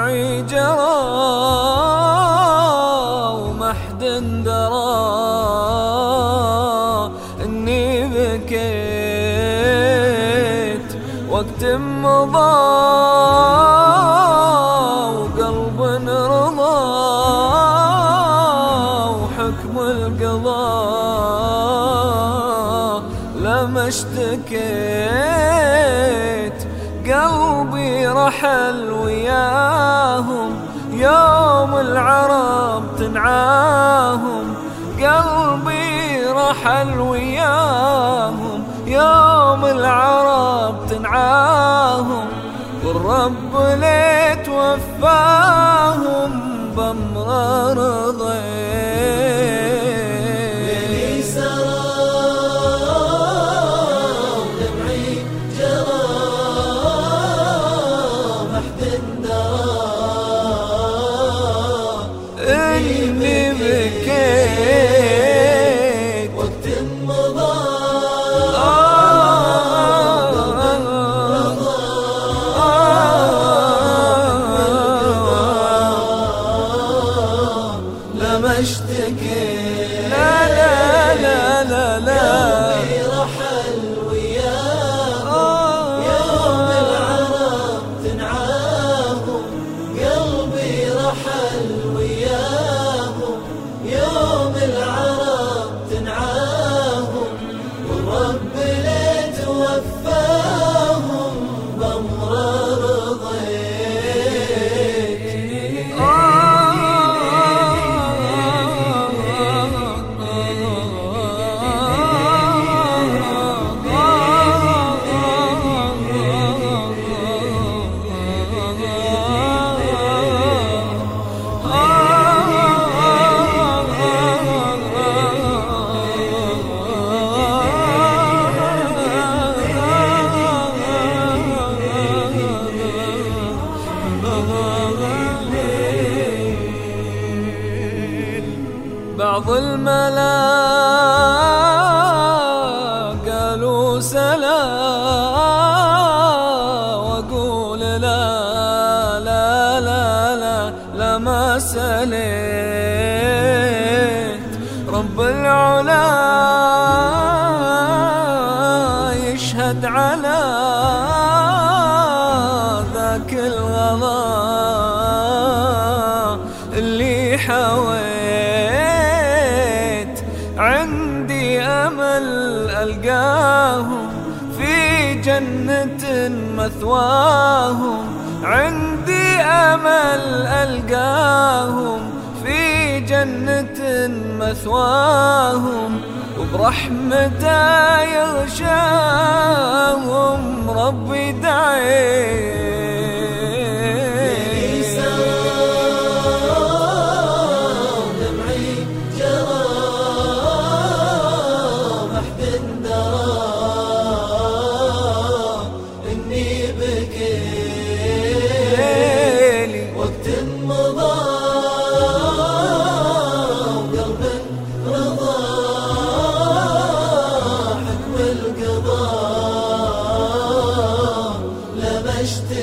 معي جرى وما حد درى اني بكيت وقت مضى وقلب رضى وحكم القضاء لما اشتكيت قلبي رحل وياهم يوم العرب تنعاهم قلبي رحل وياهم يوم العرب تنعاهم والرب ليت وفاهم بأمر رضيت إني بكيت وقت مضى لما اشتكيت لا لا لا لا لا قلبي رحل وياهم يوم العرب تنعاهم قلبي رحل وياهم يوم العرب تنعاهم والرب ليت وفاهم بأمر بعض الملا قالوا سلا واقول لا لا لا لا لا ما سليت رب العلا يشهد على ذاك الغضا اللي حويت عندي أمل ألقاهم في جنة مثواهم عندي أمل ألقاهم في جنة مثواهم وبرحمته يغشاهم ربي دعيت وقت مضى وقلب رضى حكم القضاء لما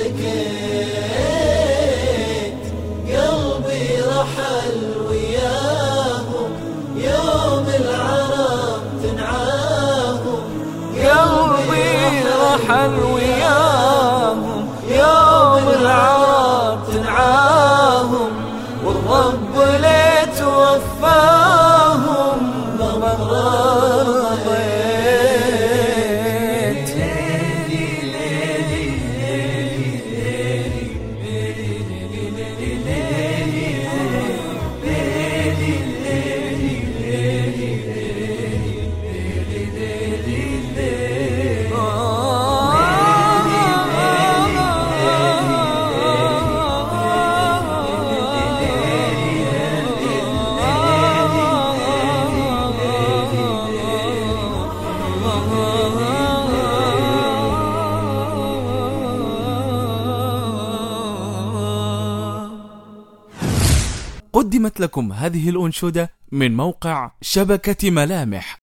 اشتكيت قلبي رحل وياهم يوم العرب تنعاهم قلبي رحل وياهم يوم العرب تنعاهم والرب ليت وفاهم بأمر رضيت قدمت لكم هذه الأنشودة من موقع شبكة ملامح.